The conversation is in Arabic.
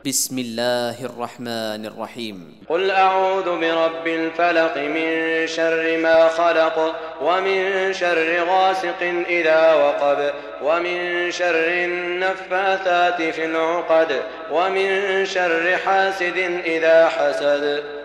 بسم الله الرحمن الرحيم. قل أعوذ برب الفلق من شر ما خلق ومن شر غاسق إذا وقب ومن شر النفاثات في العقد ومن شر حاسد إذا حسد.